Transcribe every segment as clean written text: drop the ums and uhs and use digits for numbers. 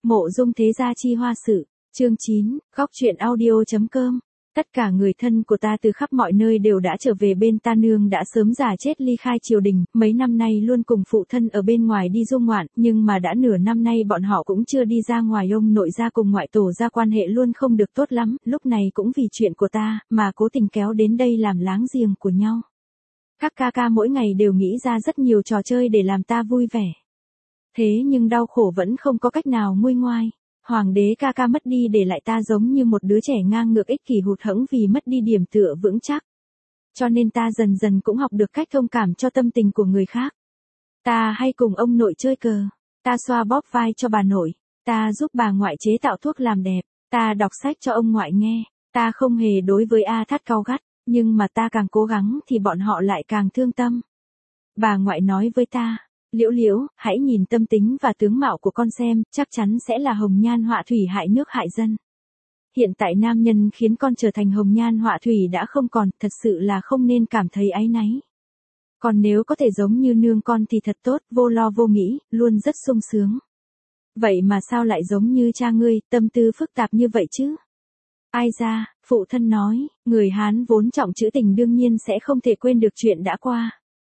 Mộ Dung Thế Gia Chi Hoa Sự, chương 9, góc truyện audio.com. Tất cả người thân của ta từ khắp mọi nơi đều đã trở về bên ta, nương đã sớm già chết ly khai triều đình, mấy năm nay luôn cùng phụ thân ở bên ngoài đi du ngoạn, nhưng mà đã nửa năm nay bọn họ cũng chưa đi ra ngoài, ông nội gia cùng ngoại tổ gia quan hệ luôn không được tốt lắm, lúc này cũng vì chuyện của ta, mà cố tình kéo đến đây làm láng giềng của nhau. Các ca ca mỗi ngày đều nghĩ ra rất nhiều trò chơi để làm ta vui vẻ. Thế nhưng đau khổ vẫn không có cách nào nguôi ngoai. Hoàng đế ca ca mất đi để lại ta giống như một đứa trẻ ngang ngược ích kỷ hụt hẫng vì mất đi điểm tựa vững chắc. Cho nên ta dần dần cũng học được cách thông cảm cho tâm tình của người khác. Ta hay cùng ông nội chơi cờ. Ta xoa bóp vai cho bà nội. Ta giúp bà ngoại chế tạo thuốc làm đẹp. Ta đọc sách cho ông ngoại nghe. Ta không hề đối với A Thắt cau gắt. Nhưng mà ta càng cố gắng thì bọn họ lại càng thương tâm. Bà ngoại nói với ta. Liễu Liễu, hãy nhìn tâm tính và tướng mạo của con xem, chắc chắn sẽ là hồng nhan họa thủy hại nước hại dân. Hiện tại nam nhân khiến con trở thành hồng nhan họa thủy đã không còn, thật sự là không nên cảm thấy áy náy. Còn nếu có thể giống như nương con thì thật tốt, vô lo vô nghĩ, luôn rất sung sướng. Vậy mà sao lại giống như cha ngươi, tâm tư phức tạp như vậy chứ? Ai ra, phụ thân nói, người Hán vốn trọng trữ tình đương nhiên sẽ không thể quên được chuyện đã qua.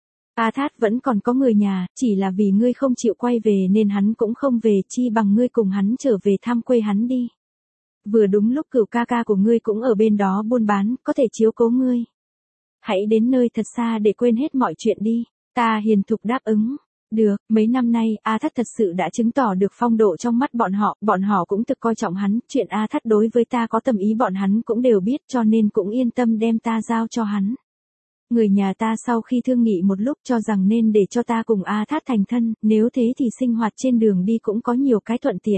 A Thát vẫn còn có người nhà, chỉ là vì ngươi không chịu quay về nên hắn cũng không về, chi bằng ngươi cùng hắn trở về thăm quê hắn đi. Vừa đúng lúc Cửu ca ca của ngươi cũng ở bên đó buôn bán, có thể chiếu cố ngươi. Hãy đến nơi thật xa để quên hết mọi chuyện đi. Ta hiền thục đáp ứng. Được, mấy năm nay A Thát thật sự đã chứng tỏ được phong độ trong mắt bọn họ cũng thực coi trọng hắn, chuyện A Thát đối với ta có tâm ý bọn hắn cũng đều biết, cho nên cũng yên tâm đem ta giao cho hắn. Người nhà ta sau khi thương nghị một lúc cho rằng nên để cho ta cùng A Thát thành thân, nếu thế thì sinh hoạt trên đường đi cũng có nhiều cái thuận tiện.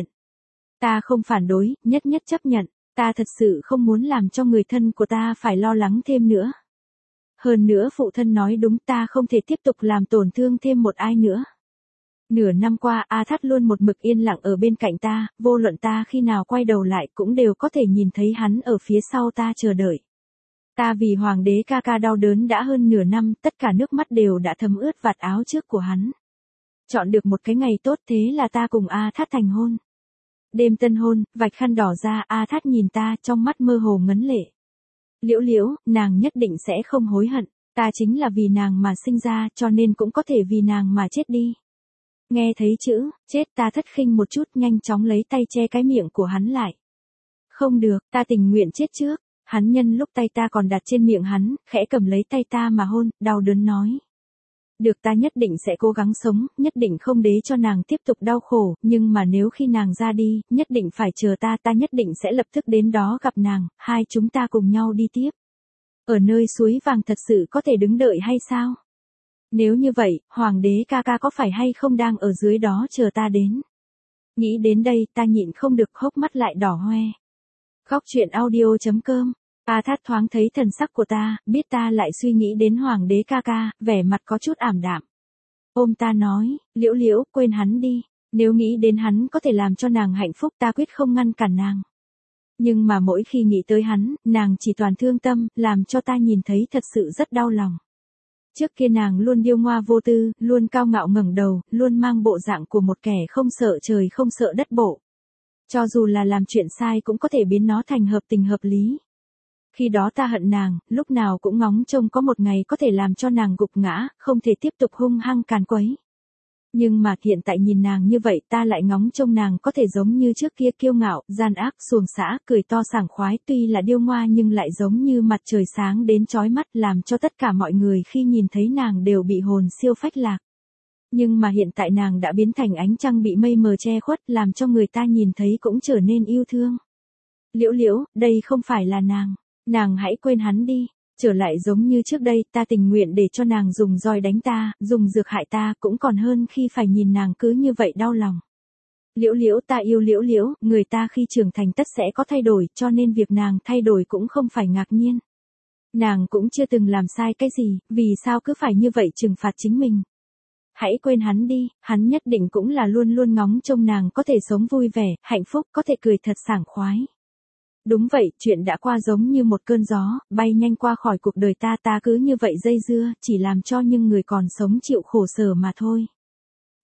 Ta không phản đối, nhất chấp nhận, ta thật sự không muốn làm cho người thân của ta phải lo lắng thêm nữa. Hơn nữa phụ thân nói đúng, ta không thể tiếp tục làm tổn thương thêm một ai nữa. Nửa năm qua A Thát luôn một mực yên lặng ở bên cạnh ta, vô luận ta khi nào quay đầu lại cũng đều có thể nhìn thấy hắn ở phía sau ta chờ đợi. Ta vì hoàng đế ca ca đau đớn đã hơn nửa năm, tất cả nước mắt đều đã thấm ướt vạt áo trước của hắn. Chọn được một cái ngày tốt, thế là ta cùng A Thát thành hôn. Đêm tân hôn, vạch khăn đỏ ra, A Thát nhìn ta trong mắt mơ hồ ngấn lệ. Liễu Liễu, nàng nhất định sẽ không hối hận, ta chính là vì nàng mà sinh ra, cho nên cũng có thể vì nàng mà chết đi. Nghe thấy chữ chết, ta thất khinh một chút, nhanh chóng lấy tay che cái miệng của hắn lại. Không được, ta tình nguyện chết trước. Hắn nhân lúc tay ta còn đặt trên miệng hắn, khẽ cầm lấy tay ta mà hôn, đau đớn nói. Được, ta nhất định sẽ cố gắng sống, nhất định không để cho nàng tiếp tục đau khổ, nhưng mà nếu khi nàng ra đi, nhất định phải chờ ta nhất định sẽ lập tức đến đó gặp nàng, hai chúng ta cùng nhau đi tiếp. Ở nơi suối vàng thật sự có thể đứng đợi hay sao? Nếu như vậy, hoàng đế ca ca có phải hay không đang ở dưới đó chờ ta đến? Nghĩ đến đây, ta nhịn không được, hốc mắt lại đỏ hoe. Góc truyện audio.com. A Thát thoáng thấy thần sắc của ta, biết ta lại suy nghĩ đến hoàng đế ca ca, vẻ mặt có chút ảm đạm. Ôm ta nói, Liễu Liễu, quên hắn đi, nếu nghĩ đến hắn có thể làm cho nàng hạnh phúc ta quyết không ngăn cản nàng. Nhưng mà mỗi khi nghĩ tới hắn, nàng chỉ toàn thương tâm, làm cho ta nhìn thấy thật sự rất đau lòng. Trước kia nàng luôn điêu ngoa vô tư, luôn cao ngạo ngẩng đầu, luôn mang bộ dạng của một kẻ không sợ trời không sợ đất bộ. Cho dù là làm chuyện sai cũng có thể biến nó thành hợp tình hợp lý. Khi đó ta hận nàng, lúc nào cũng ngóng trông có một ngày có thể làm cho nàng gục ngã, không thể tiếp tục hung hăng càn quấy. Nhưng mà hiện tại nhìn nàng như vậy ta lại ngóng trông nàng có thể giống như trước kia kiêu ngạo, gian ác, xuồng xã, cười to sảng khoái, tuy là điêu ngoa nhưng lại giống như mặt trời sáng đến chói mắt, làm cho tất cả mọi người khi nhìn thấy nàng đều bị hồn siêu phách lạc. Nhưng mà hiện tại nàng đã biến thành ánh trăng bị mây mờ che khuất, làm cho người ta nhìn thấy cũng trở nên yêu thương. Liễu Liễu, đây không phải là nàng hãy quên hắn đi, trở lại giống như trước đây, ta tình nguyện để cho nàng dùng roi đánh ta, dùng dược hại ta, cũng còn hơn khi phải nhìn nàng cứ như vậy đau lòng. Liễu Liễu, ta yêu Liễu Liễu, người ta khi trưởng thành tất sẽ có thay đổi, cho nên việc nàng thay đổi cũng không phải ngạc nhiên. Nàng cũng chưa từng làm sai cái gì, vì sao cứ phải như vậy trừng phạt chính mình. Hãy quên hắn đi, hắn nhất định cũng là luôn luôn ngóng trông nàng có thể sống vui vẻ, hạnh phúc, có thể cười thật sảng khoái. Đúng vậy, chuyện đã qua giống như một cơn gió, bay nhanh qua khỏi cuộc đời ta cứ như vậy dây dưa, chỉ làm cho những người còn sống chịu khổ sở mà thôi.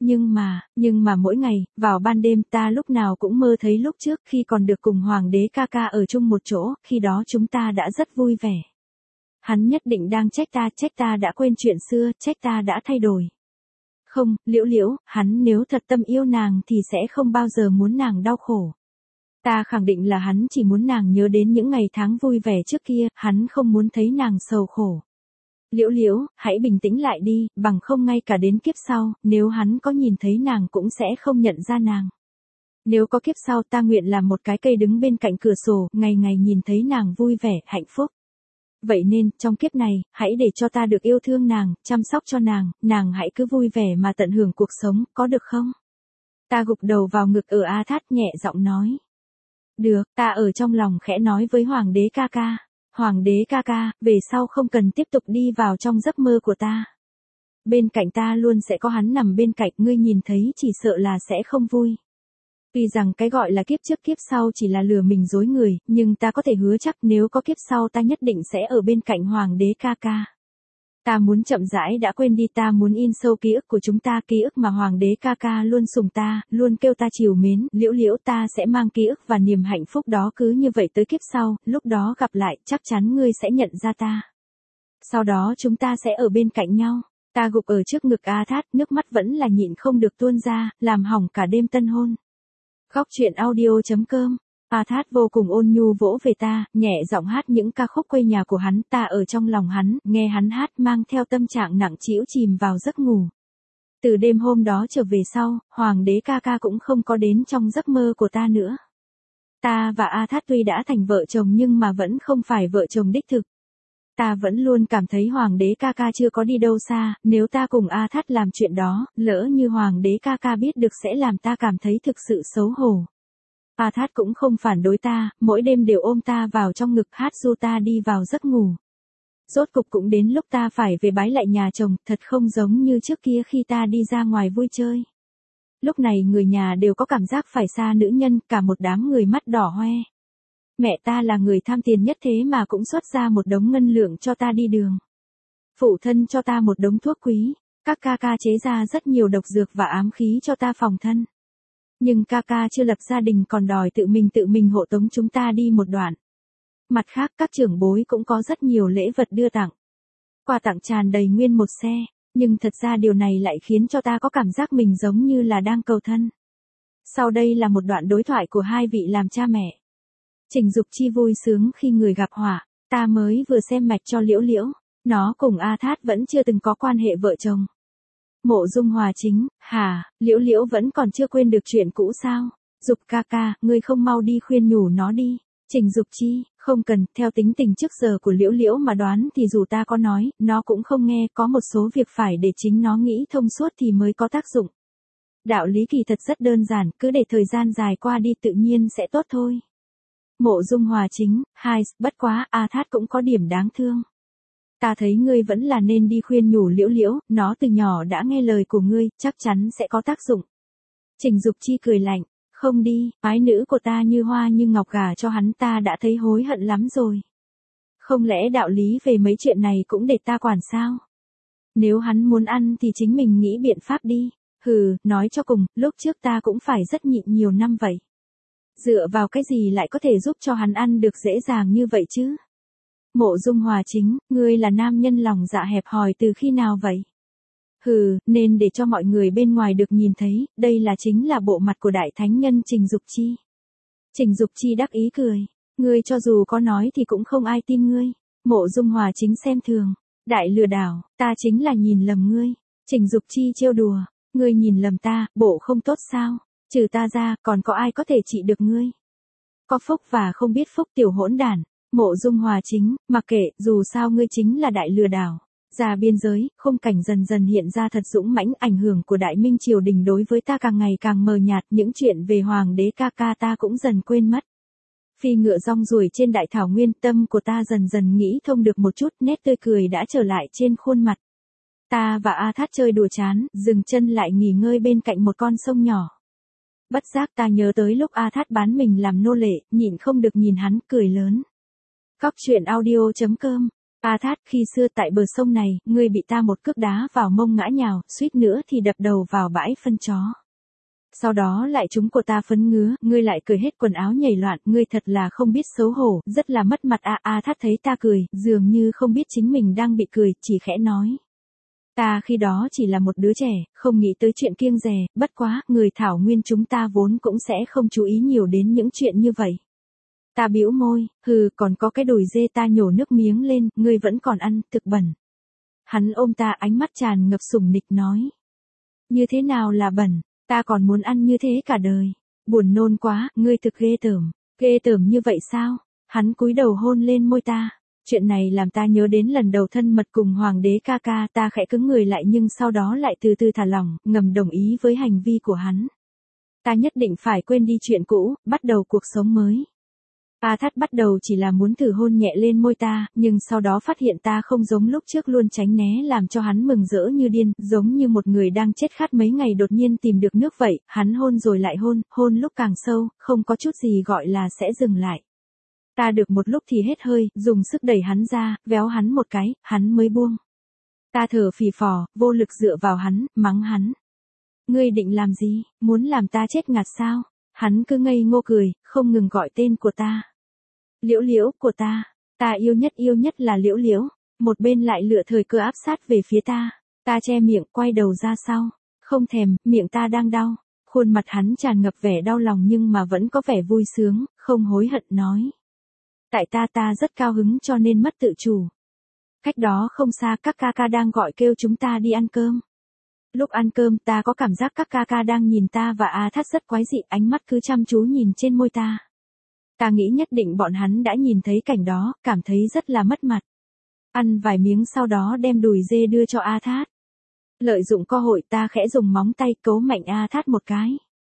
Nhưng mà mỗi ngày, vào ban đêm ta lúc nào cũng mơ thấy lúc trước khi còn được cùng hoàng đế ca ca ở chung một chỗ, khi đó chúng ta đã rất vui vẻ. Hắn nhất định đang trách ta đã quên chuyện xưa, trách ta đã thay đổi. Không, Liễu Liễu, hắn nếu thật tâm yêu nàng thì sẽ không bao giờ muốn nàng đau khổ. Ta khẳng định là hắn chỉ muốn nàng nhớ đến những ngày tháng vui vẻ trước kia, hắn không muốn thấy nàng sầu khổ. Liễu Liễu, hãy bình tĩnh lại đi, bằng không ngay cả đến kiếp sau, nếu hắn có nhìn thấy nàng cũng sẽ không nhận ra nàng. Nếu có kiếp sau ta nguyện làm một cái cây đứng bên cạnh cửa sổ, ngày ngày nhìn thấy nàng vui vẻ, hạnh phúc. Vậy nên, trong kiếp này, hãy để cho ta được yêu thương nàng, chăm sóc cho nàng hãy cứ vui vẻ mà tận hưởng cuộc sống, có được không? Ta gục đầu vào ngực ở A Thát nhẹ giọng nói. Được, ta ở trong lòng khẽ nói với hoàng đế ca ca. Hoàng đế ca ca, về sau không cần tiếp tục đi vào trong giấc mơ của ta. Bên cạnh ta luôn sẽ có hắn nằm bên cạnh, ngươi nhìn thấy chỉ sợ là sẽ không vui. Tuy rằng cái gọi là kiếp trước kiếp sau chỉ là lừa mình dối người, nhưng ta có thể hứa chắc nếu có kiếp sau ta nhất định sẽ ở bên cạnh hoàng đế ca ca. Ta muốn chậm rãi đã quên đi, ta muốn in sâu ký ức của chúng ta, ký ức mà hoàng đế ca ca luôn sủng ta, luôn kêu ta trìu mến, Liễu Liễu, ta sẽ mang ký ức và niềm hạnh phúc đó cứ như vậy tới kiếp sau, lúc đó gặp lại, chắc chắn ngươi sẽ nhận ra ta. Sau đó chúng ta sẽ ở bên cạnh nhau. Ta gục ở trước ngực A Thát, nước mắt vẫn là nhịn không được tuôn ra, làm hỏng cả đêm tân hôn. Khóc chuyện audio.com. A Thát vô cùng ôn nhu vỗ về ta, nhẹ giọng hát những ca khúc quê nhà của hắn, ta ở trong lòng hắn, nghe hắn hát mang theo tâm trạng nặng trĩu chìm vào giấc ngủ. Từ đêm hôm đó trở về sau, hoàng đế ca ca cũng không có đến trong giấc mơ của ta nữa. Ta và A Thát tuy đã thành vợ chồng nhưng mà vẫn không phải vợ chồng đích thực. Ta vẫn luôn cảm thấy hoàng đế ca ca chưa có đi đâu xa, nếu ta cùng A Thát làm chuyện đó, lỡ như hoàng đế ca ca biết được sẽ làm ta cảm thấy thực sự xấu hổ. A Thát cũng không phản đối ta, mỗi đêm đều ôm ta vào trong ngực hát ru ta đi vào giấc ngủ. Rốt cục cũng đến lúc ta phải về bái lại nhà chồng, thật không giống như trước kia khi ta đi ra ngoài vui chơi. Lúc này người nhà đều có cảm giác phải xa nữ nhân, cả một đám người mắt đỏ hoe. Mẹ ta là người tham tiền nhất thế mà cũng xuất ra một đống ngân lượng cho ta đi đường. Phụ thân cho ta một đống thuốc quý, các ca ca chế ra rất nhiều độc dược và ám khí cho ta phòng thân. Nhưng ca ca chưa lập gia đình còn đòi tự mình hộ tống chúng ta đi một đoạn. Mặt khác các trưởng bối cũng có rất nhiều lễ vật đưa tặng. Quà tặng tràn đầy nguyên một xe, nhưng thật ra điều này lại khiến cho ta có cảm giác mình giống như là đang cầu thân. Sau đây là một đoạn đối thoại của hai vị làm cha mẹ. Trình Dục Chi vui sướng khi người gặp họa, ta mới vừa xem mạch cho Liễu Liễu, nó cùng A Thát vẫn chưa từng có quan hệ vợ chồng. Mộ Dung Hòa Chính, hả, Liễu Liễu vẫn còn chưa quên được chuyện cũ sao? Dục ca ca, ngươi không mau đi khuyên nhủ nó đi. Trình Dục Chi, không cần, theo tính tình trước giờ của Liễu Liễu mà đoán thì dù ta có nói, nó cũng không nghe, có một số việc phải để chính nó nghĩ thông suốt thì mới có tác dụng. Đạo lý kỳ thật rất đơn giản, cứ để thời gian dài qua đi tự nhiên sẽ tốt thôi. Mộ Dung Hòa Chính, bất quá, A Thát cũng có điểm đáng thương. Ta thấy ngươi vẫn là nên đi khuyên nhủ Liễu Liễu, nó từ nhỏ đã nghe lời của ngươi, chắc chắn sẽ có tác dụng. Trình Dục Chi cười lạnh, không đi, ái nữ của ta như hoa như ngọc gả cho hắn ta đã thấy hối hận lắm rồi. Không lẽ đạo lý về mấy chuyện này cũng để ta quản sao? Nếu hắn muốn ăn thì chính mình nghĩ biện pháp đi. Hừ, nói cho cùng, lúc trước ta cũng phải rất nhịn nhiều năm vậy. Dựa vào cái gì lại có thể giúp cho hắn ăn được dễ dàng như vậy chứ? Mộ Dung Hòa Chính, ngươi là nam nhân lòng dạ hẹp hòi từ khi nào vậy? Hừ, nên để cho mọi người bên ngoài được nhìn thấy, đây là chính là bộ mặt của đại thánh nhân Trình Dục Chi. Trình Dục Chi đắc ý cười, ngươi cho dù có nói thì cũng không ai tin ngươi. Mộ Dung Hòa Chính xem thường, đại lừa đảo, ta chính là nhìn lầm ngươi. Trình Dục Chi trêu đùa, ngươi nhìn lầm ta, bộ không tốt sao? Trừ ta ra, còn có ai có thể trị được ngươi? Có phúc và không biết phúc tiểu hỗn đản. Mộ Dung Hòa Chính, mặc kệ, dù sao ngươi chính là đại lừa đảo. Ra biên giới, khung cảnh dần dần hiện ra thật dũng mãnh, ảnh hưởng của đại minh triều đình đối với ta càng ngày càng mờ nhạt, những chuyện về hoàng đế ca ca ta cũng dần quên mất. Phi ngựa rong ruổi trên đại thảo nguyên, tâm của ta dần dần nghĩ thông được một chút, nét tươi cười đã trở lại trên khuôn mặt. Ta và A Thát chơi đùa chán, dừng chân lại nghỉ ngơi bên cạnh một con sông nhỏ. Bất giác ta nhớ tới lúc A Thát bán mình làm nô lệ, nhịn không được nhìn hắn, cười lớn. Khóc chuyện audio.com A Thát, khi xưa tại bờ sông này, ngươi bị ta một cước đá vào mông ngã nhào, suýt nữa thì đập đầu vào bãi phân chó. Sau đó lại chúng của ta phấn ngứa, ngươi lại cởi hết quần áo nhảy loạn, ngươi thật là không biết xấu hổ, rất là mất mặt. A Thát thấy ta cười, dường như không biết chính mình đang bị cười, chỉ khẽ nói. Ta khi đó chỉ là một đứa trẻ, không nghĩ tới chuyện kiêng dè, bất quá, người thảo nguyên chúng ta vốn cũng sẽ không chú ý nhiều đến những chuyện như vậy. Ta bĩu môi, còn có cái đùi dê, ta nhổ nước miếng lên, ngươi vẫn còn ăn, thực bẩn. Hắn ôm ta, ánh mắt tràn ngập sủng nịch nói. Như thế nào là bẩn, ta còn muốn ăn như thế cả đời. Buồn nôn quá, ngươi thực ghê tởm như vậy sao? Hắn cúi đầu hôn lên môi ta. Chuyện này làm ta nhớ đến lần đầu thân mật cùng hoàng đế ca ca, ta khẽ cứng người lại nhưng sau đó lại từ từ thả lỏng, ngầm đồng ý với hành vi của hắn. Ta nhất định phải quên đi chuyện cũ, bắt đầu cuộc sống mới. A Thát bắt đầu chỉ là muốn thử hôn nhẹ lên môi ta, nhưng sau đó phát hiện ta không giống lúc trước luôn tránh né làm cho hắn mừng rỡ như điên, giống như một người đang chết khát mấy ngày đột nhiên tìm được nước vậy, hắn hôn rồi lại hôn lúc càng sâu, không có chút gì gọi là sẽ dừng lại. Ta được một lúc thì hết hơi, dùng sức đẩy hắn ra, véo hắn một cái, hắn mới buông. Ta thở phì phò, vô lực dựa vào hắn, mắng hắn. Ngươi định làm gì, muốn làm ta chết ngạt sao? Hắn cứ ngây ngô cười, không ngừng gọi tên của ta. Liễu Liễu của ta yêu nhất là Liễu Liễu. Một bên lại lựa thời cơ áp sát về phía ta. Ta che miệng, quay đầu ra sau. Không thèm, miệng ta đang đau. Khuôn mặt hắn tràn ngập vẻ đau lòng nhưng mà vẫn có vẻ vui sướng, không hối hận nói. Tại ta rất cao hứng cho nên mất tự chủ. Cách đó không xa các ca ca đang gọi kêu chúng ta đi ăn cơm. Lúc ăn cơm ta có cảm giác các ca ca đang nhìn ta và A Thát rất quái dị, ánh mắt cứ chăm chú nhìn trên môi ta. Ta nghĩ nhất định bọn hắn đã nhìn thấy cảnh đó, cảm thấy rất là mất mặt. Ăn vài miếng sau đó đem đùi dê đưa cho A Thát. Lợi dụng cơ hội ta khẽ dùng móng tay cấu mạnh A Thát một cái.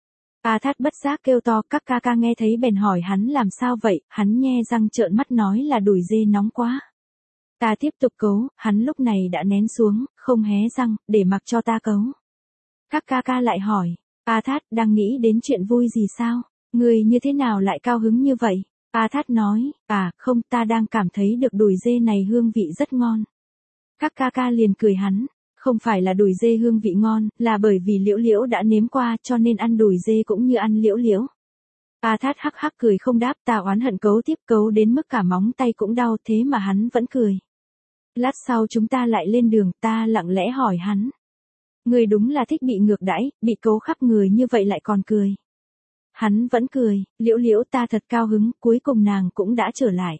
A Thát bất giác kêu to, các ca ca nghe thấy bèn hỏi hắn làm sao vậy, hắn nhe răng trợn mắt nói là đùi dê nóng quá. Ta tiếp tục cấu, hắn lúc này đã nén xuống, không hé răng, để mặc cho ta cấu. Các ca ca lại hỏi, A Thát đang nghĩ đến chuyện vui gì sao? Người như thế nào lại cao hứng như vậy? A Thát nói, không, ta đang cảm thấy được đùi dê này hương vị rất ngon. Các ca ca liền cười hắn, không phải là đùi dê hương vị ngon, là bởi vì Liễu Liễu đã nếm qua cho nên ăn đùi dê cũng như ăn Liễu Liễu. A Thát hắc hắc cười không đáp, ta oán hận cấu tiếp cấu đến mức cả móng tay cũng đau thế mà hắn vẫn cười. Lát sau chúng ta lại lên đường, ta lặng lẽ hỏi hắn. Người đúng là thích bị ngược đãi, bị cấu khắp người như vậy lại còn cười. Hắn vẫn cười, Liễu Liễu ta thật cao hứng, cuối cùng nàng cũng đã trở lại.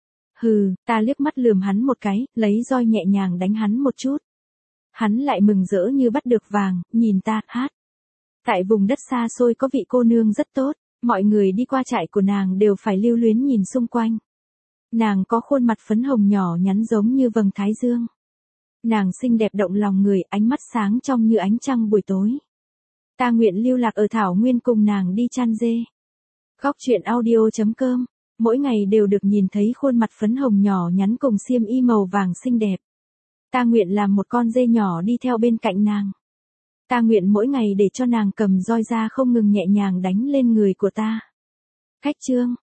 Ta liếc mắt lườm hắn một cái, lấy roi nhẹ nhàng đánh hắn một chút. Hắn lại mừng rỡ như bắt được vàng, nhìn ta, hát. Tại vùng đất xa xôi có vị cô nương rất tốt, mọi người đi qua trại của nàng đều phải lưu luyến nhìn xung quanh. Nàng có khuôn mặt phấn hồng nhỏ nhắn giống như vầng thái dương. Nàng xinh đẹp động lòng người, ánh mắt sáng trong như ánh trăng buổi tối. Ta nguyện lưu lạc ở thảo nguyên cùng nàng đi chăn dê. Góc truyện audio.com, mỗi ngày đều được nhìn thấy khuôn mặt phấn hồng nhỏ nhắn cùng xiêm y màu vàng xinh đẹp. Ta nguyện làm một con dê nhỏ đi theo bên cạnh nàng. Ta nguyện mỗi ngày để cho nàng cầm roi ra không ngừng nhẹ nhàng đánh lên người của ta. Khách chương